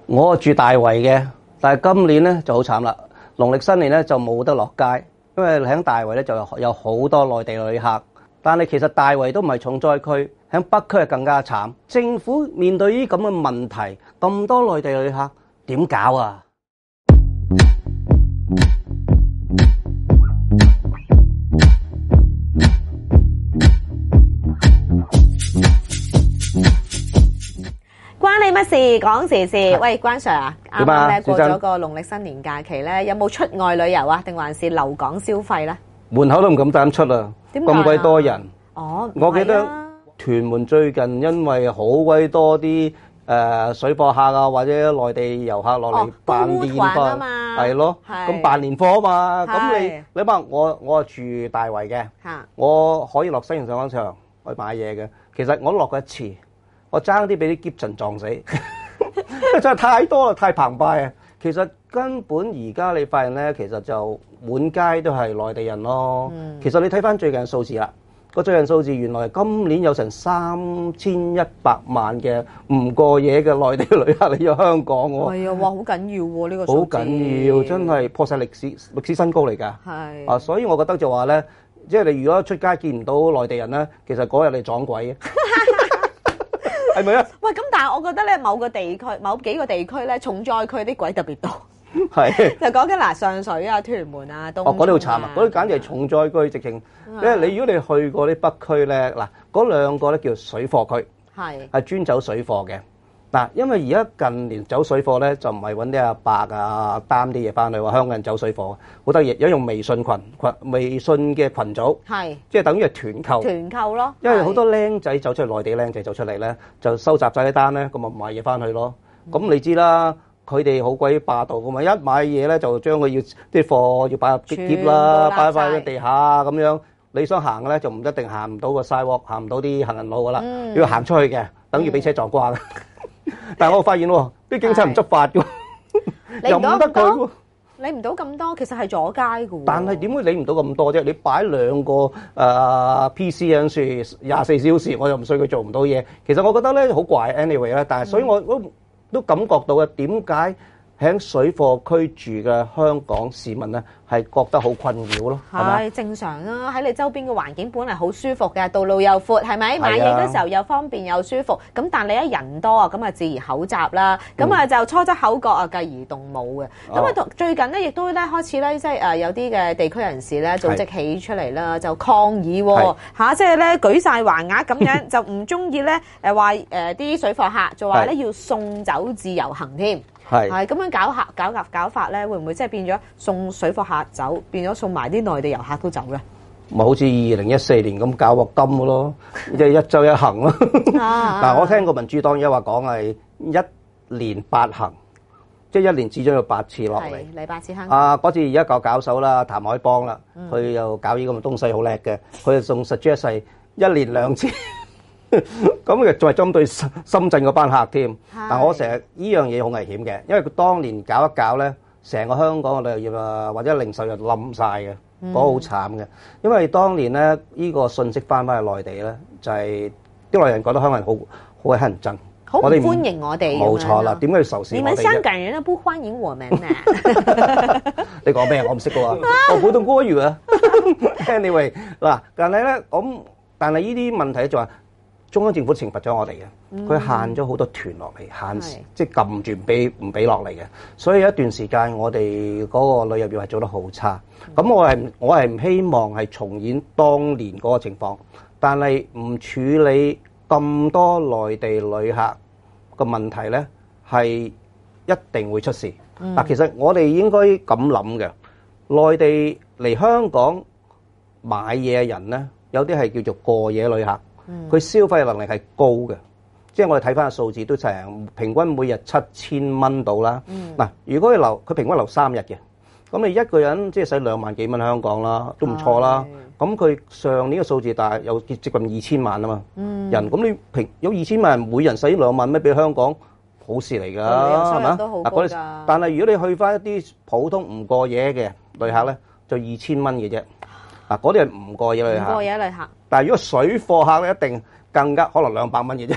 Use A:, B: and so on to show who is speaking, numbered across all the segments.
A: 我住大圍嘅，但係今年咧就好慘啦。農曆新年咧就冇得落街，因為喺大圍咧就有好多內地旅客。但係其實大圍都唔係重災區，喺北區係更加慘。政府面對呢啲咁嘅問題，咁多內地旅客點搞啊？
B: 關你乜事？講時事。喂，關 Sir 啊，啱啱咧過咗個農曆新年假期咧，有冇出外旅遊啊？定還是留港消費咧？
A: 門口都唔敢膽出啊！
B: 點解啊？
A: 咁鬼多人。
B: 哦，
A: 我記得屯門最近因為好鬼多啲水貨客啊，或者內地遊客落嚟辦年貨，係咯，咁辦年貨啊嘛。咁你話我住大圍嘅，我可以落西營上廣場去買嘢嘅。其實我都落過一次。我爭啲俾啲劫塵撞死，真係太多啦，太澎湃啊！其實根本而家你發現咧，其實就滿街都係內地人咯。其實你睇翻最近數字啦，個最近數字原來今年有成3100萬嘅唔過夜嘅內地旅客嚟咗香港喎。
B: 係啊，哇，好緊要喎呢個數字。
A: 好緊要，真係破晒歷史新高嚟㗎。係啊，所以我覺得就話咧，即係你如果出街見唔到內地人咧，其實嗰日你撞鬼嘅。係咪啊？喂，
B: 咁但係我覺得咧，某幾個地區咧，重災區啲鬼特別多。
A: 係。
B: 就講緊嗱，上水啊、屯門啊、東涌啊。
A: 嗰啲好慘啊！嗰啲簡直係重災區，直情。因為你如果你去過啲北區咧，嗱，嗰兩個咧叫水貨區，係專走水貨嘅。嗱，因為而家近年走水貨咧，就唔係揾啲阿伯啊擔啲嘢翻去話香港人走水貨，好得意，有用微信微信嘅群組，即係等於係團購。團購咯。因為好多僆仔走出去，內地僆仔走出嚟咧，就收集晒啲單咧，咁咪買嘢翻去咯。咁你知啦，佢哋好鬼霸道噶嘛，一買嘢咧就將佢啲貨要擺入篋啦，擺喺地下咁樣。你想行嘅咧，就唔一定行唔到個 sidewalk，行唔到啲行人路噶啦，要行出去嘅，等於俾車撞瓜嘅。但係我發現喎，啲警察唔執法嘅，又唔得佢喎。
B: 理唔到咁多，其實係阻街嘅喎。
A: 但係點會理唔到咁多啫？你擺兩個PC 喺樹24小時，我又唔信佢做唔到嘢。其實我覺得咧好怪 anyway 啦，但係所以我都感覺到嘅點解喺水貨區住嘅香港市民咧係覺得好困擾咯，係咪？
B: 正常啊，喺你周邊嘅環境本嚟好舒服嘅，道路又闊，係咪？買嘢嗰時候又方便又舒服。咁但你一人多啊，咁啊自然口雜啦，咁啊就初則口角啊，繼而動武嘅。咁啊最近咧亦都咧開始咧即係有啲嘅地區人士咧組織起出嚟啦，就抗議嚇，即係咧舉晒橫額咁樣，就唔中意咧話啲水貨客，就話咧要送走自由行添。係咁樣搞法咧，會唔會即係變咗送水貨客走，變咗送埋啲內地遊客都走咧？
A: 咪好似2014年咁搞鑊金嘅咯，即係一週一行咯。嗱，我聽過民主黨有話講係1年8行，即係1年至少有8次落嚟。
B: 嚟8次香
A: 港。嗰次而家搞手啦，譚海邦啦，佢又搞呢咁嘅東西好叻嘅，佢就仲 suggest 係1年2次。咁佢仲係針對深圳嗰班客添，但我成日呢樣嘢好危險嘅，因為佢當年搞一搞咧，成個香港嘅旅遊業啊或者零售業冧晒嘅，嗰個好慘嘅。因為當年咧呢個信息翻去內地咧，就係啲內地人覺得香港人好乞人憎，
B: 好唔歡迎我哋。
A: 冇錯啦，點解要仇視我哋啫？
B: 你們香港人都不歡迎我們啊！
A: 你講咩？我唔識嘅喎，我普通國語啊。Anyway 嗱，但係咧但係呢啲問題就話。中央政府懲罰咗我哋嘅，佢限咗好多團落嚟，即係撳住唔俾落嚟嘅，所以有一段時間我哋嗰個旅遊業係做得好差。咁我係唔希望係重演當年嗰個情況，但係唔處理咁多內地旅客個問題咧，係一定會出事。嗱，其實我哋應該咁諗嘅，內地嚟香港買嘢嘅人咧，有啲係叫做過夜旅客。佢消費能力係高嘅，即係我哋睇翻個數字都成平均每日7000蚊到啦。嗱，如果佢平均留3日嘅，咁你一個人即係使2萬幾蚊香港啦，都唔錯啦。咁佢上年嘅數字大有接近2000萬啊嘛，人咁你有2000萬人每人使2萬蚊俾香港，好事嚟㗎，係咪？嗱，但係如果你去翻一啲普通唔過夜嘅旅客咧，就2000蚊嘅啫。嗱，嗰啲係唔過夜旅客。唔過夜旅客。但係如果水貨客咧，一定更加可能200蚊嘅啫。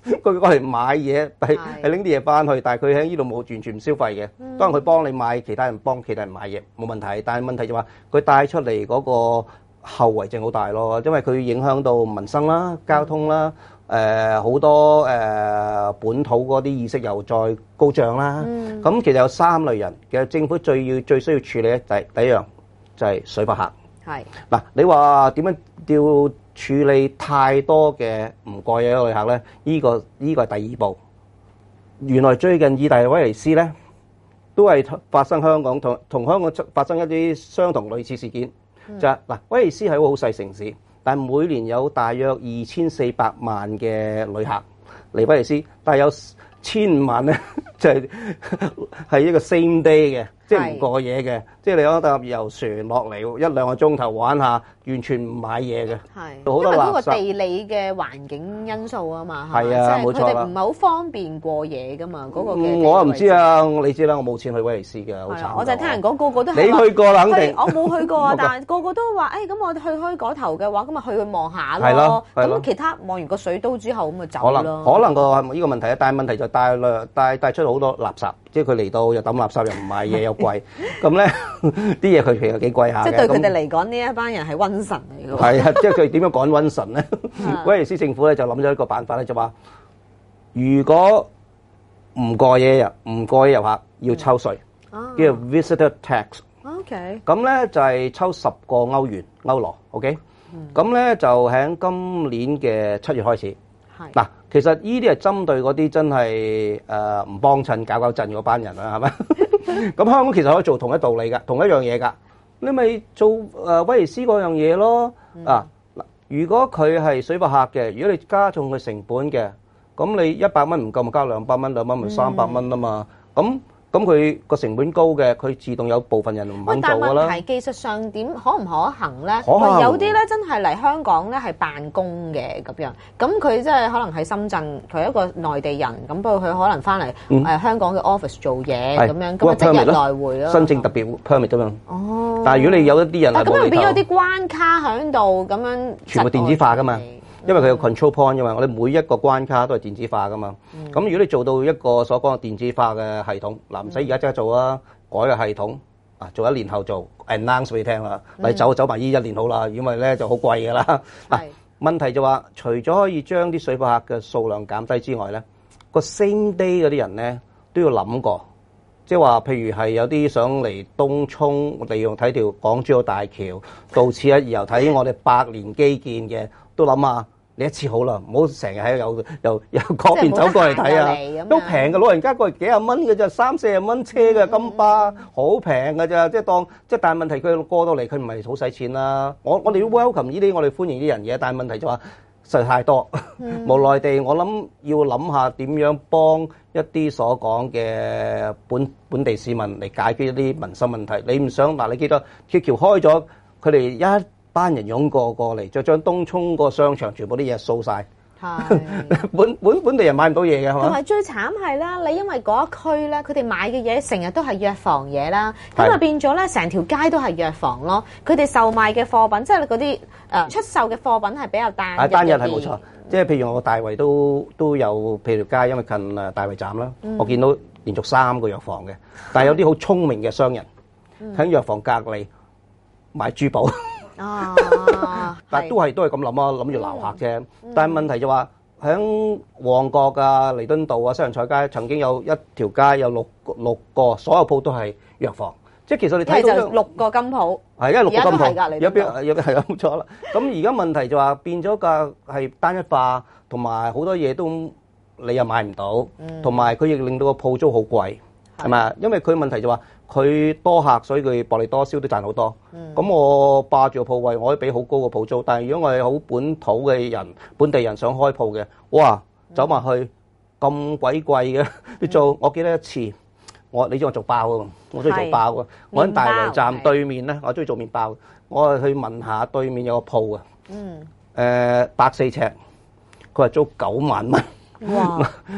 A: 佢過嚟買嘢，係拎啲嘢翻去，但係佢喺呢度冇完全唔消費嘅。當然佢幫你買，其他人幫其他人買嘢冇問題，但係問題就話佢帶出嚟嗰個後遺症好大咯，因為佢影響到民生啦、交通啦。好多本土嗰啲意識又再高漲啦。咁其實有3類人，其實政府最需要處理咧，第一樣就係水貨客。
B: 係
A: 嗱，你話點樣要處理太多嘅唔過夜嘅旅客咧？呢個係第2步。原來最近意大利威尼斯咧都係發生香港同香港發生一啲相同類似事件，就係嗱，威尼斯係一個好細城市。但每年有大約2400萬嘅旅客嚟威尼斯，但係有1500萬咧，就係一個 same day 嘅，即係唔過夜嘅，即係你可搭遊船落嚟1-2個鐘頭玩下，完全唔買嘢嘅。
B: 係，因為嗰個地理嘅環境因素啊嘛，
A: 係啊，冇錯啦。
B: 佢哋唔係好方便過夜噶嘛，嗰個嘅。
A: 我又唔知啊，你知啦，我冇錢去威尼斯嘅，好慘。
B: 我就係聽人講，個個都係。
A: 你去過啦，肯定。
B: 我冇去過啊，但係個個都話，咁我哋去開嗰頭嘅話，咁咪去望下咯。
A: 係咯。
B: 咁其他望完個水都之後，咁咪走咯。
A: 可能個呢個問題啊，但係問題就帶出好多垃圾，即係佢嚟到又抌垃圾，又唔買嘢，又貴，咁咧啲嘢佢其實幾貴下嘅。
B: 即係對佢哋嚟講，呢一班人係瘟神嚟嘅。
A: 係啊，即係佢點樣趕瘟神咧？威尼斯政府咧就諗咗一個辦法咧，就話如果唔過夜遊客要抽稅，叫做 visitor tax。
B: OK。
A: 咁咧就係抽10個歐羅。OK。咁咧就喺今年嘅7月開始。係。嗱，其實呢啲係針對嗰啲真係唔幫襯搞震嗰班人啦，係咪？咁香港其實可以做同一道理㗎，同一樣嘢㗎。你咪做威尼斯嗰樣嘢咯。嗱，如果佢係水貨客嘅，如果你加重佢成本嘅，咁你100蚊唔夠咪加200蚊，200蚊咪300蚊啊嘛。咁佢個成本高嘅，佢自動有部分人唔肯做㗎啦。
B: 但係問題技術上點可唔可行咧？
A: 可行。
B: 有啲咧真係嚟香港咧係辦公嘅咁樣，咁佢即係可能喺深圳，佢係一個內地人，咁不過佢可能翻嚟香港嘅 office 做嘢咁樣，咁即日來回咯。
A: 申請特別 permit 啫嘛。
B: 哦。
A: 但係如果你有一啲人係冇厘頭，
B: 咁咪變咗啲關卡喺度咁樣。
A: 全部電子化㗎嘛。因為佢有 control point 㗎嘛，我哋每一個關卡都係電子化㗎嘛。咁如果你做到一個所講嘅電子化嘅系統，嗱唔使而家即刻做啊，改個系統啊，做1年後做 announce 俾你聽啦。你走埋呢1年好啦，因為咧就好貴㗎啦。嗱，問題就話，除咗可以將啲水貨客嘅數量減低之外咧，個 same day 嗰啲人咧都要諗過，即係話譬如係有啲想嚟東涌利用睇條港珠澳大橋，到此一遊睇我哋100年基建嘅，都諗下。你一次好啦，唔好成日喺由嗰邊走過嚟睇啊！都平嘅，老人家過嚟幾廿蚊嘅啫，30-40蚊車嘅金巴，好平嘅咋，即係但係問題佢過到嚟，佢唔係好使錢啦。我哋要 welcome 呢啲，我哋歡迎啲人嘅，但係問題就話實在太多，無奈地我諗要諗下點樣幫一啲所講嘅本地市民嚟解決一啲民生問題。你唔想嗱，你記得鐵橋開咗，佢哋一班人湧過嚟，再將東涌個商場全部啲嘢掃晒。係本地人買唔到嘢嘅，係嘛？
B: 同埋最慘係啦，你因為嗰一區咧，佢哋買嘅嘢成日都係藥房嘢啦，咁啊變咗咧，成條街都係藥房咯。佢哋售賣嘅貨品，即係嗰啲出售嘅貨品係比較單一。
A: 單一係冇錯，即係譬如我大圍都有，譬如條街因為近大圍站啦，我見到連續3個藥房嘅，但係有啲好聰明嘅商人喺藥房隔離買珠寶。但係都係咁諗啊，諗住撈客啫。但係問題就話喺旺角啊、彌敦道啊、西洋菜街，曾經有一條街有六個，所有鋪都係藥房。即係其實你睇到
B: 就6個金鋪，
A: 係因為6個金鋪，
B: 有
A: 係啊冇錯啦。咁而家問題就話變咗個係單一化，同埋好多嘢都你又買唔到，同埋佢亦令到個鋪租好貴，係咪？因為佢問題就話。佢多客，所以佢薄利多銷都賺好多。咁我霸住個鋪位，我可以俾好高個鋪租。但係如果我係好本土嘅人、本地人想開鋪嘅，哇，走埋去咁鬼貴嘅啲租。我記得一次，你知我做包㗎嘛，我中意做包㗎。我喺大圍站對面咧，我中意做麵包。我係去問下對面有個鋪啊，104尺，佢話租9萬蚊。哇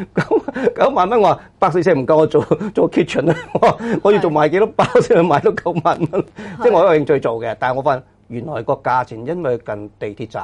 A: ！9萬蚊，我話104尺唔夠我做 kitchen 啊！我要做賣幾多包先去買到9萬蚊？即係我有興趣做嘅，但係我發現原來個價錢因為近地鐵站，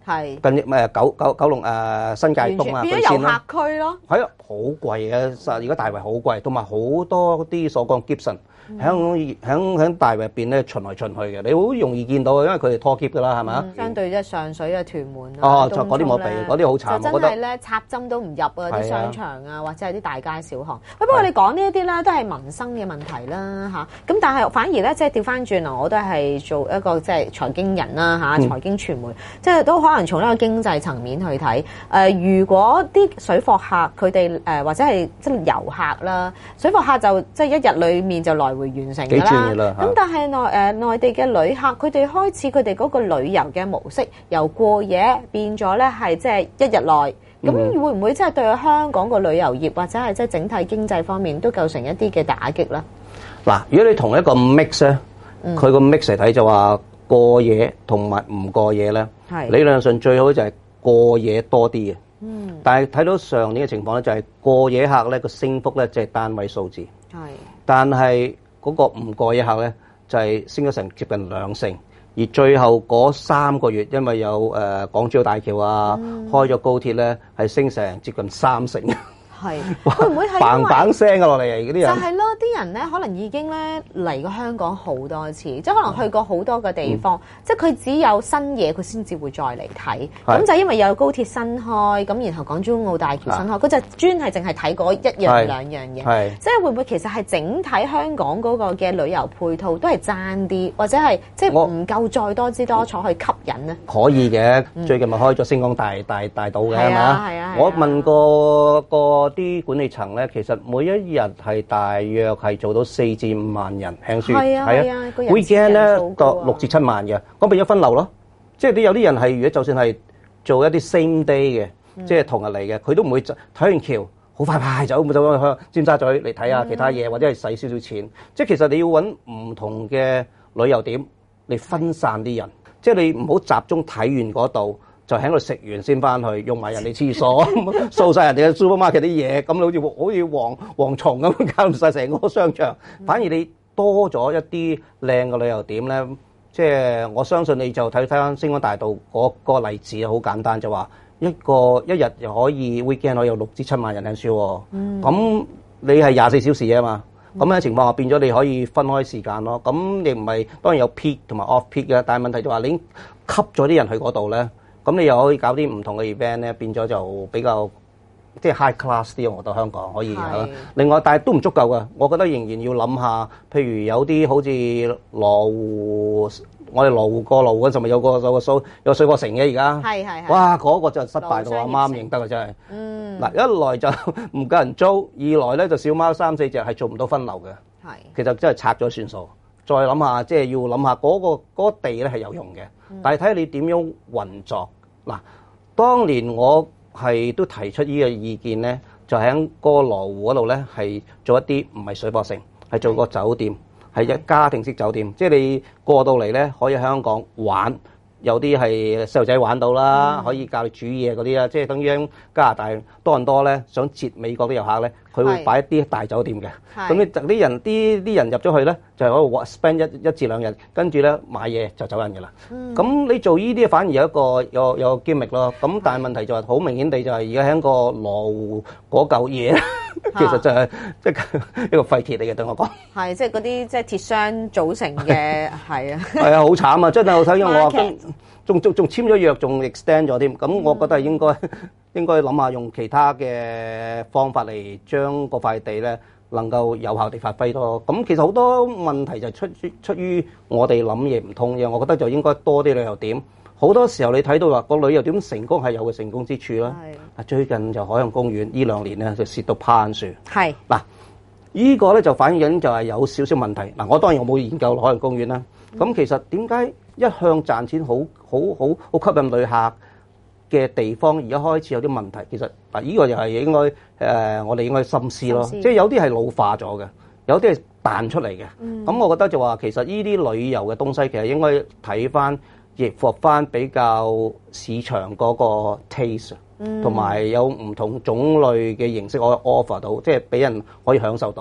B: 係
A: 九龍新界東啊，
B: 變咗遊客區咯。
A: 係啊，好貴嘅，而家大圍好貴，同埋好多啲所講 Gibson 喺大圍入邊咧巡來巡去嘅，你好容易見到嘅，因為佢哋拖 keep 㗎啦，係咪啊？
B: 相對即係上水啊、屯門啊，
A: 哦，就嗰啲冇比，嗰啲好慘，
B: 就真係咧插針都唔入啊！啲商場啊，或者係啲大街小巷。不過你講呢一啲咧，都係民生嘅問題啦嚇。咁但係反而咧，即係調翻轉啊，我都係做一個即係財經人啦嚇，財經傳媒，即係都可能從一個經濟層面去睇。如果啲水貨客佢哋或者係即係遊客啦，水貨客就即係一日裡面就來回完成㗎啦。咁但係內地嘅旅客，佢哋開始佢哋嗰個旅遊嘅模式，由過夜變咗咧係即係一日內，咁會唔會即係對香港個旅遊業或者係即係整體經濟方面都構成一啲嘅打擊咧？
A: 嗱，如果你同一個 mix 咧，佢個 mix 嚟睇就話過夜同埋唔過夜咧，理論上最好就係過夜多啲嘅。但係睇到上年嘅情況咧，就係過夜客咧個升幅咧即係單位數字。但係嗰個唔過夜客咧就係升咗成接近2成。而最後嗰3個月，因為有港珠澳大橋啊，開咗高鐵咧，係升成接近3成。
B: 係會唔會係
A: 嘭嘭聲嘅落嚟嗰啲人？
B: 就係咯，啲人咧可能已經咧嚟過香港好多次，即係可能去過好多個地方，即係佢只有新嘢佢先至會再嚟睇。咁就因為有高鐵新開，咁然後港珠澳大橋新開，佢就專係淨係睇嗰1樣2樣嘢。即係會唔會其實係整體香港嗰個嘅旅遊配套都係爭啲，或者係即係唔夠再多姿多彩去吸引咧？
A: 可以嘅，最近咪開咗星光大島嘅係嘛？
B: 係啊，
A: 我問過啲管理層咧，其實每一日係大約係做到4至5萬人輕輸，係啊，weekend 咧到6至7萬嘅，咁變咗分流咯。即係你有啲人係如果就算係做一啲 same day 嘅，即係同日嚟嘅，佢都唔會睇完橋好快走去尖沙咀嚟睇下其他嘢，或者係使少少錢。即係其實你要揾唔同嘅旅遊點嚟分散啲人，即係你唔好集中睇完嗰度。就喺度食完先翻去，用埋人哋廁所，掃晒人哋嘅 supermarket 啲嘢，咁好似蝗蟲咁搞晒成個商場。反而你多咗一啲靚嘅旅遊點咧，即係我相信你就睇翻星光大道嗰個例子好簡單，就話一日又可以 weekend 可以有6至7萬人聽書喎。咁你係24小時啊嘛，咁嘅情況下變咗你可以分開時間咯。咁你唔係當然有 peak 同埋 off peak 嘅，但係問題就話你已經吸咗啲人去嗰度咧。咁你又可以搞啲唔同嘅 event 咧，變咗就比較即係 high class 啲，我覺得香港可以係。另外，但係都唔足夠嘅，我覺得仍然要諗下，譬如有啲好似羅湖，我哋羅湖過路嗰陣咪有個水貨城嘅而家。係。哇！嗰個就失敗到阿媽唔認得啊，真係。嗱，一來就唔夠人租，二來咧就小貓3、4隻係做唔到分流嘅。其實真係拆咗算數。再諗下，即係要諗下嗰個地咧係有用嘅，但係睇下你點樣運作。嗱，當年我係都提出呢個意見咧，就喺嗰個羅湖嗰度咧，係做一啲唔係水貨城，係做個酒店，係一家庭式酒店，即係你過到嚟咧可以喺香港玩，有啲係細路仔玩到啦，可以教你煮嘢嗰啲啦，即係等於喺加拿大多倫多咧，想接美國啲遊客咧，佢會擺一啲大酒店嘅。咁你啲人入咗去咧，就係喺度 spend 一至2日，跟住咧買嘢就走人嘅啦。咁你做呢啲反而有一個有 gimmick 咯。咁但係問題就係好明顯地就係而家喺個羅湖嗰嚿嘢，其實就係即係一個廢鐵嚟嘅，對我講。係
B: 即係嗰啲即係鐵箱組成嘅，係啊。
A: 係啊，好慘啊！真係我睇緊我話仲簽咗約，仲 extend 咗添。咁我覺得係應該諗下用其他嘅方法嚟將嗰塊地咧能夠有效地發揮咯。咁其實好多問題就出於我哋諗嘢唔通嘅。我覺得就應該多啲旅遊點。好多時候你睇到話個旅遊點成功係有個成功之處啦。最近就海洋公園呢2年咧就蝕到攀樹。係嗱，呢個咧就反映緊就係有少少問題。嗱，我當然我冇研究海洋公園啦。咁其實點解一向賺錢好吸引旅客嘅地方，而家開始有啲問題？其實嗱，呢個又係應該我哋應該深思咯。即係有啲係老化咗嘅，有啲係彈出嚟嘅。咁我覺得就話其實呢啲旅遊嘅東西，其實應該睇翻，亦復翻比較市場嗰個 taste，同埋有唔同種類嘅形式可以 offer 到，即係俾人可以享受到。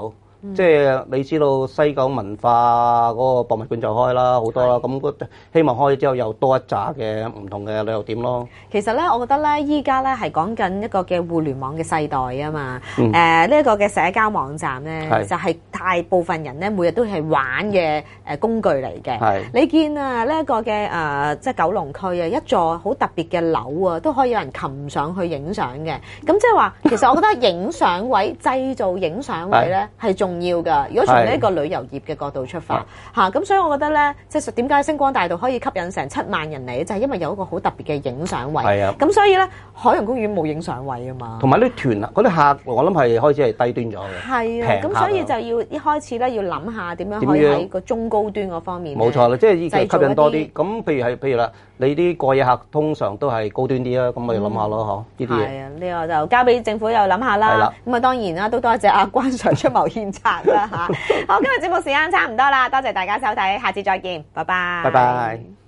A: 即係你知道西九文化嗰個博物館就開啦，好多啦，咁希望開咗之後又多一紮嘅唔同嘅旅遊點咯。
B: 其實咧，我覺得咧，依家咧係講緊一個嘅互聯網嘅世代啊嘛。呢一個嘅社交網站咧，就係大部分人咧每日都係玩嘅工具嚟嘅。你見啊呢一個嘅即係九龍區啊，一座好特別嘅樓啊，都可以有人擒上去影相嘅。咁即係話，其實我覺得影相位製造影相位咧係重要㗎。如果從呢個旅遊業嘅角度出發嚇，咁所以我覺得咧，即係點解星光大道可以吸引成7萬人嚟，就係因為有一個好特別嘅影相位。係啊，咁所以咧，海洋公園冇影相位啊嘛。同埋啲團啊，嗰啲客，我諗係開始係低端咗嘅。係啊，咁所以就要一開始咧要諗下點樣可以喺個中高端嗰方面。冇錯啦，即係吸引多啲。咁譬如啦，你啲過夜客通常都係高端啲啦，咁咪諗下咯，嗬呢啲嘢。係啊，呢個就交俾政府又諗下啦。係啦。咁啊當然啦，都多謝阿關 Sir 出謀獻策啦嚇。好，今日節目時間差唔多啦，多謝大家收睇，下次再見，拜拜。拜拜。